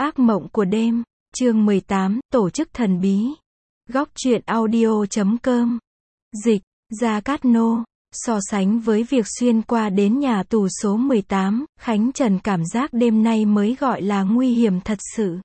Ác mộng của đêm, chương 18, tổ chức thần bí. Góc truyện audio.com. Dịch, Gia Cát Nô. So sánh với việc xuyên qua đến nhà tù số 18, Khánh Trần cảm giác đêm nay mới gọi là nguy hiểm thật sự.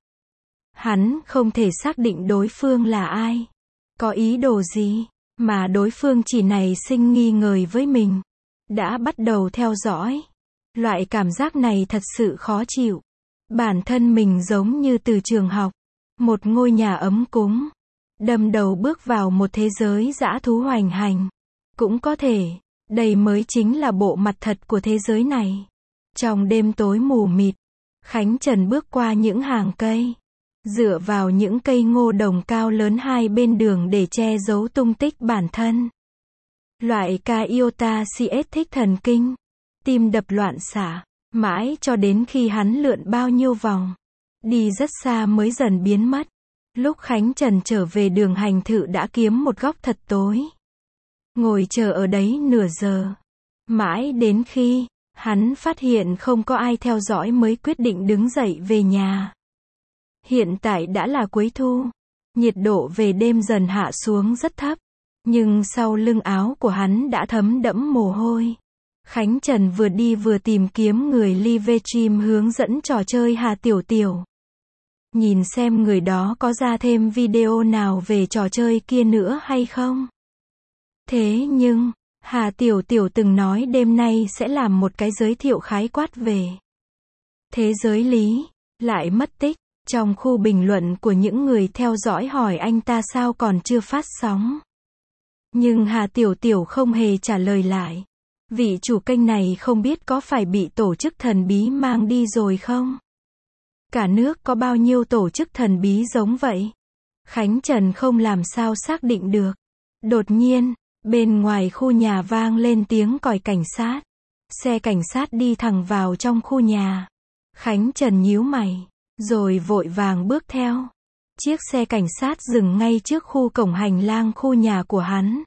Hắn không thể xác định đối phương là ai, có ý đồ gì, mà đối phương chỉ nảy sinh nghi ngờ với mình, đã bắt đầu theo dõi. Loại cảm giác này thật sự khó chịu. Bản thân mình giống như từ trường học, một ngôi nhà ấm cúng, đâm đầu bước vào một thế giới dã thú hoành hành. Cũng có thể, đây mới chính là bộ mặt thật của thế giới này. Trong đêm tối mù mịt, Khánh Trần bước qua những hàng cây, dựa vào những cây ngô đồng cao lớn hai bên đường để che giấu tung tích bản thân. Loại ca iota CS thích thần kinh, tim đập loạn xạ, mãi cho đến khi hắn lượn bao nhiêu vòng, đi rất xa mới dần biến mất. Lúc Khánh Trần trở về đường hành thự đã kiếm một góc thật tối, ngồi chờ ở đấy nửa giờ, mãi đến khi hắn phát hiện không có ai theo dõi mới quyết định đứng dậy về nhà. Hiện tại đã là cuối thu, nhiệt độ về đêm dần hạ xuống rất thấp, nhưng sau lưng áo của hắn đã thấm đẫm mồ hôi. Khánh Trần vừa đi vừa tìm kiếm người livestream hướng dẫn trò chơi Hà Tiểu Tiểu. Nhìn xem người đó có ra thêm video nào về trò chơi kia nữa hay không. Thế nhưng, Hà Tiểu Tiểu từng nói đêm nay sẽ làm một cái giới thiệu khái quát về thế giới lý, lại mất tích. Trong khu bình luận của những người theo dõi hỏi anh ta sao còn chưa phát sóng. Nhưng Hà Tiểu Tiểu không hề trả lời lại. Vị chủ kênh này không biết có phải bị tổ chức thần bí mang đi rồi không? Cả nước có bao nhiêu tổ chức thần bí giống vậy? Khánh Trần không làm sao xác định được. Đột nhiên, bên ngoài khu nhà vang lên tiếng còi cảnh sát. Xe cảnh sát đi thẳng vào trong khu nhà. Khánh Trần nhíu mày, rồi vội vàng bước theo. Chiếc xe cảnh sát dừng ngay trước khu cổng hành lang khu nhà của hắn.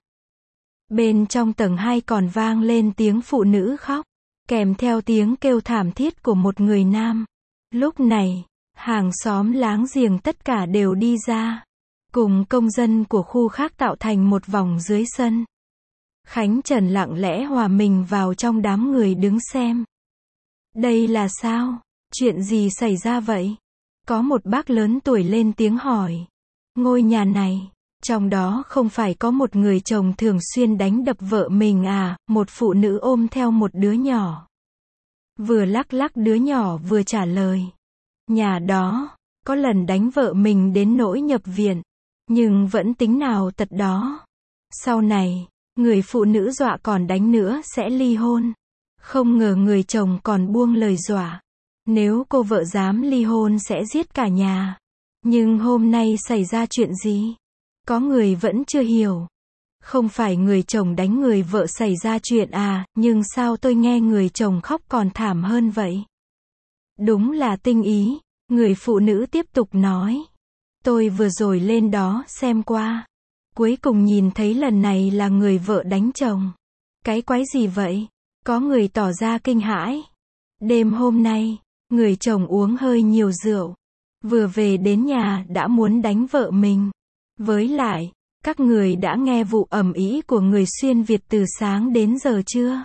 Bên trong tầng 2 còn vang lên tiếng phụ nữ khóc, kèm theo tiếng kêu thảm thiết của một người nam. Lúc này, hàng xóm láng giềng tất cả đều đi ra, cùng công dân của khu khác tạo thành một vòng dưới sân. Khánh Trần lặng lẽ hòa mình vào trong đám người đứng xem. Đây là sao? Chuyện gì xảy ra vậy? Có một bác lớn tuổi lên tiếng hỏi. Ngôi nhà này, trong đó không phải có một người chồng thường xuyên đánh đập vợ mình à? Một phụ nữ ôm theo một đứa nhỏ, vừa lắc lắc đứa nhỏ vừa trả lời. Nhà đó, có lần đánh vợ mình đến nỗi nhập viện, nhưng vẫn tính nào tật đó. Sau này, người phụ nữ dọa còn đánh nữa sẽ ly hôn. Không ngờ người chồng còn buông lời dọa. Nếu cô vợ dám ly hôn sẽ giết cả nhà. Nhưng hôm nay xảy ra chuyện gì? Có người vẫn chưa hiểu. Không phải người chồng đánh người vợ xảy ra chuyện à, nhưng sao tôi nghe người chồng khóc còn thảm hơn vậy? Đúng là tinh ý, người phụ nữ tiếp tục nói. Tôi vừa rồi lên đó xem qua. Cuối cùng nhìn thấy lần này là người vợ đánh chồng. Cái quái gì vậy? Có người tỏ ra kinh hãi. Đêm hôm nay, người chồng uống hơi nhiều rượu. Vừa về đến nhà đã muốn đánh vợ mình. Với lại, các người đã nghe vụ ầm ĩ của người xuyên Việt từ sáng đến giờ chưa?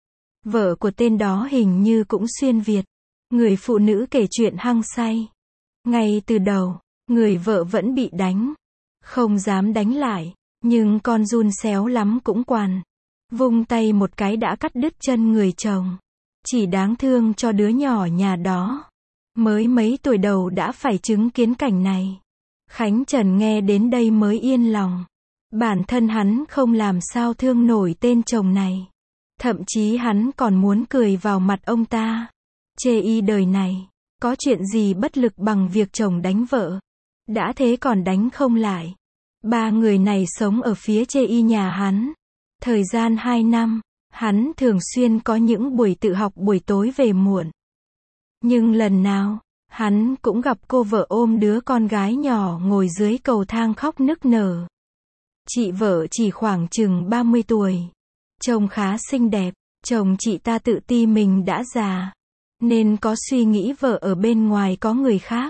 Vợ của tên đó hình như cũng xuyên Việt. Người phụ nữ kể chuyện hăng say. Ngay từ đầu, người vợ vẫn bị đánh. Không dám đánh lại, nhưng con giun xéo lắm cũng quằn. Vung tay một cái đã cắt đứt chân người chồng. Chỉ đáng thương cho đứa nhỏ nhà đó. Mới mấy tuổi đầu đã phải chứng kiến cảnh này. Khánh Trần nghe đến đây mới yên lòng. Bản thân hắn không làm sao thương nổi tên chồng này. Thậm chí hắn còn muốn cười vào mặt ông ta. Chê y đời này, có chuyện gì bất lực bằng việc chồng đánh vợ. Đã thế còn đánh không lại. Ba người này sống ở phía chê y nhà hắn. Thời gian 2 năm, hắn thường xuyên có những buổi tự học buổi tối về muộn. Nhưng lần nào, hắn cũng gặp cô vợ ôm đứa con gái nhỏ ngồi dưới cầu thang khóc nức nở. Chị vợ chỉ khoảng chừng 30 tuổi. Trông khá xinh đẹp, chồng chị ta tự ti mình đã già, nên có suy nghĩ vợ ở bên ngoài có người khác.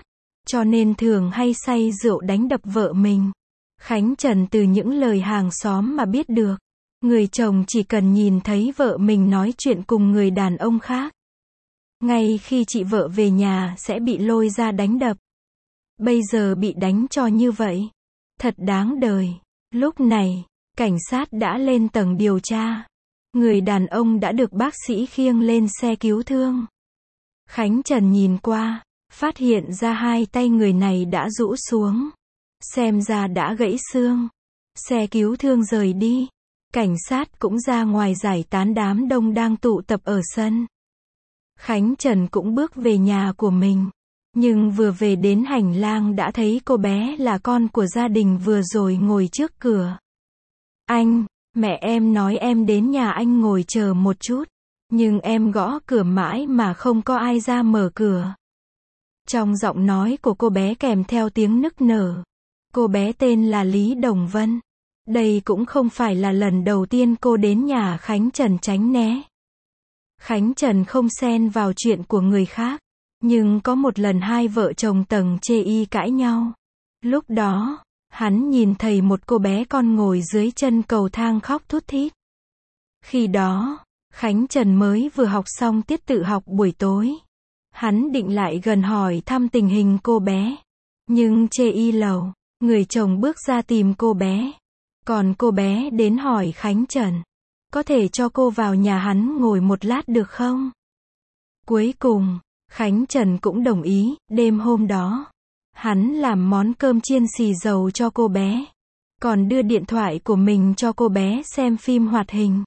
cho nên thường hay say rượu đánh đập vợ mình. Khánh Trần từ những lời hàng xóm mà biết được, người chồng chỉ cần nhìn thấy vợ mình nói chuyện cùng người đàn ông khác, ngay khi chị vợ về nhà sẽ bị lôi ra đánh đập. Bây giờ bị đánh cho như vậy, thật đáng đời. Lúc này, cảnh sát đã lên tầng điều tra. Người đàn ông đã được bác sĩ khiêng lên xe cứu thương. Khánh Trần nhìn qua, phát hiện ra hai tay người này đã rũ xuống. Xem ra đã gãy xương. Xe cứu thương rời đi. Cảnh sát cũng ra ngoài giải tán đám đông đang tụ tập ở sân. Khánh Trần cũng bước về nhà của mình. Nhưng vừa về đến hành lang đã thấy cô bé là con của gia đình vừa rồi ngồi trước cửa. Anh, mẹ em nói em đến nhà anh ngồi chờ một chút. Nhưng em gõ cửa mãi mà không có ai ra mở cửa. Trong giọng nói của cô bé kèm theo tiếng nức nở. Cô bé tên là Lý Đồng Vân. Đây cũng không phải là lần đầu tiên cô đến nhà Khánh Trần tránh né. Khánh Trần không xen vào chuyện của người khác. Nhưng có một lần hai vợ chồng Tầng Chê Y cãi nhau. Lúc đó, hắn nhìn thấy một cô bé con ngồi dưới chân cầu thang khóc thút thít. Khi đó, Khánh Trần mới vừa học xong tiết tự học buổi tối. Hắn định lại gần hỏi thăm tình hình cô bé. Nhưng Chê Y lầu, người chồng bước ra tìm cô bé. Còn cô bé đến hỏi Khánh Trần. Có thể cho cô vào nhà hắn ngồi một lát được không? Cuối cùng, Khánh Trần cũng đồng ý. Đêm hôm đó, hắn làm món cơm chiên xì dầu cho cô bé. Còn đưa điện thoại của mình cho cô bé xem phim hoạt hình.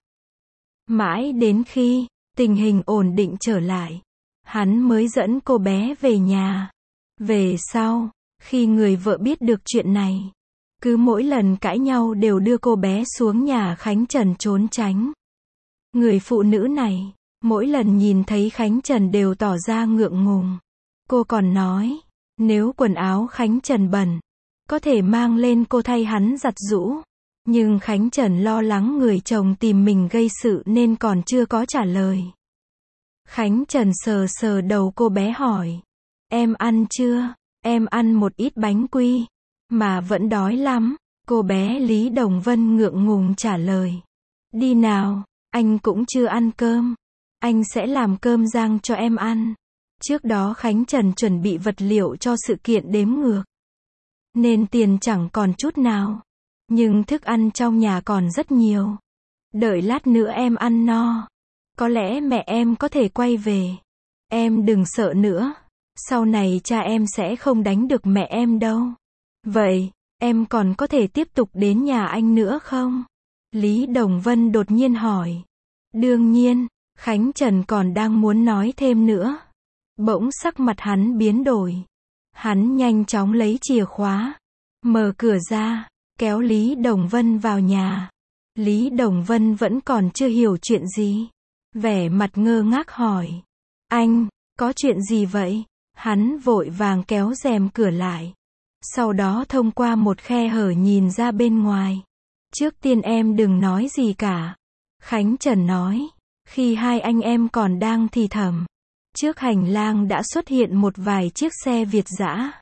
Mãi đến khi tình hình ổn định trở lại, hắn mới dẫn cô bé về nhà. Về sau, khi người vợ biết được chuyện này, cứ mỗi lần cãi nhau đều đưa cô bé xuống nhà Khánh Trần trốn tránh. Người phụ nữ này, mỗi lần nhìn thấy Khánh Trần đều tỏ ra ngượng ngùng. Cô còn nói, nếu quần áo Khánh Trần bẩn, có thể mang lên cô thay hắn giặt giũ. Nhưng Khánh Trần lo lắng người chồng tìm mình gây sự nên còn chưa có trả lời. Khánh Trần sờ sờ đầu cô bé hỏi, em ăn chưa? Em ăn một ít bánh quy, mà vẫn đói lắm. Cô bé Lý Đồng Vân ngượng ngùng trả lời, đi nào, anh cũng chưa ăn cơm. Anh sẽ làm cơm rang cho em ăn. Trước đó Khánh Trần chuẩn bị vật liệu cho sự kiện đếm ngược, nên tiền chẳng còn chút nào. Nhưng thức ăn trong nhà còn rất nhiều. Đợi lát nữa em ăn no, có lẽ mẹ em có thể quay về. Em đừng sợ nữa. Sau này cha em sẽ không đánh được mẹ em đâu. Vậy, em còn có thể tiếp tục đến nhà anh nữa không? Lý Đồng Vân đột nhiên hỏi. Đương nhiên, Khánh Trần còn đang muốn nói thêm nữa. Bỗng sắc mặt hắn biến đổi. Hắn nhanh chóng lấy chìa khóa, mở cửa ra, kéo Lý Đồng Vân vào nhà. Lý Đồng Vân vẫn còn chưa hiểu chuyện gì. Vẻ mặt ngơ ngác hỏi. Anh, có chuyện gì vậy? Hắn vội vàng kéo rèm cửa lại. Sau đó thông qua một khe hở nhìn ra bên ngoài. Trước tiên em đừng nói gì cả. Khánh Trần nói. Khi hai anh em còn đang thì thầm, trước hành lang đã xuất hiện một vài chiếc xe Việt dã.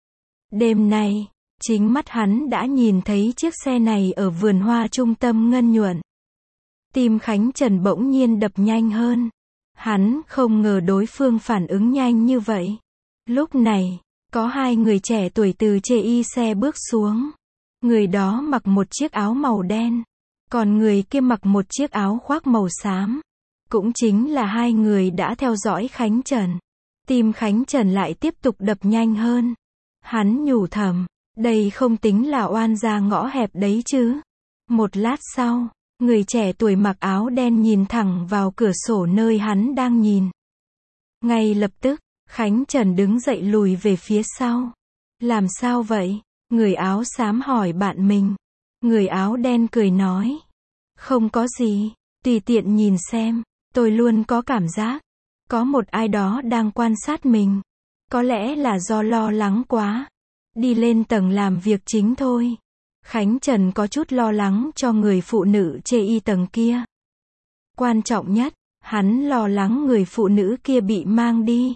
Đêm nay, chính mắt hắn đã nhìn thấy chiếc xe này ở vườn hoa trung tâm Ngân Nhuận. Tim Khánh Trần bỗng nhiên đập nhanh hơn. Hắn không ngờ đối phương phản ứng nhanh như vậy. Lúc này, có hai người trẻ tuổi từ Chê Y xe bước xuống. Người đó mặc một chiếc áo màu đen, còn người kia mặc một chiếc áo khoác màu xám. Cũng chính là hai người đã theo dõi Khánh Trần. Tim Khánh Trần lại tiếp tục đập nhanh hơn. Hắn nhủ thầm, đây không tính là oan gia ngõ hẹp đấy chứ. Một lát sau, người trẻ tuổi mặc áo đen nhìn thẳng vào cửa sổ nơi hắn đang nhìn. Ngay lập tức, Khánh Trần đứng dậy lùi về phía sau. Làm sao vậy? Người áo xám hỏi bạn mình. Người áo đen cười nói. Không có gì, tùy tiện nhìn xem. Tôi luôn có cảm giác, có một ai đó đang quan sát mình. Có lẽ là do lo lắng quá. Đi lên tầng làm việc chính thôi. Khánh Trần có chút lo lắng cho người phụ nữ Chê Y tầng kia. Quan trọng nhất, hắn lo lắng người phụ nữ kia bị mang đi.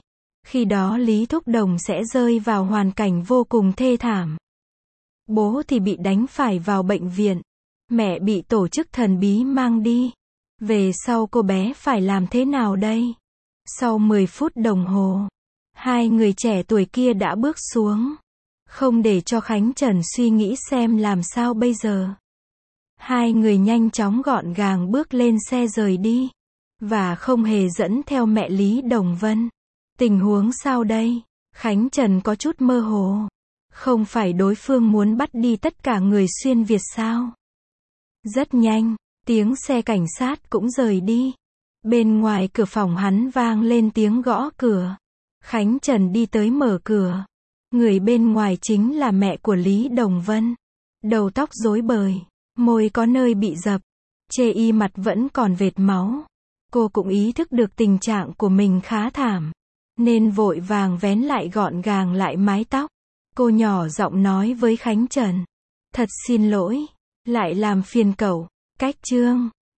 Khi đó Lý Thúc Đồng sẽ rơi vào hoàn cảnh vô cùng thê thảm. Bố thì bị đánh phải vào bệnh viện. Mẹ bị tổ chức thần bí mang đi. Về sau cô bé phải làm thế nào đây? Sau 10 phút đồng hồ, hai người trẻ tuổi kia đã bước xuống. Không để cho Khánh Trần suy nghĩ xem làm sao bây giờ. Hai người nhanh chóng gọn gàng bước lên xe rời đi. Và không hề dẫn theo mẹ Lý Đồng Vân. Tình huống sao đây? Khánh Trần có chút mơ hồ. Không phải đối phương muốn bắt đi tất cả người xuyên Việt sao? Rất nhanh, tiếng xe cảnh sát cũng rời đi. Bên ngoài cửa phòng hắn vang lên tiếng gõ cửa. Khánh Trần đi tới mở cửa. Người bên ngoài chính là mẹ của Lý Đồng Vân. Đầu tóc rối bời, môi có nơi bị dập, chê y mặt vẫn còn vệt máu. Cô cũng ý thức được tình trạng của mình khá thảm, nên vội vàng vén lại gọn gàng lại mái tóc. Cô nhỏ giọng nói với Khánh Trần. Thật xin lỗi, lại làm phiền cậu. Cách chương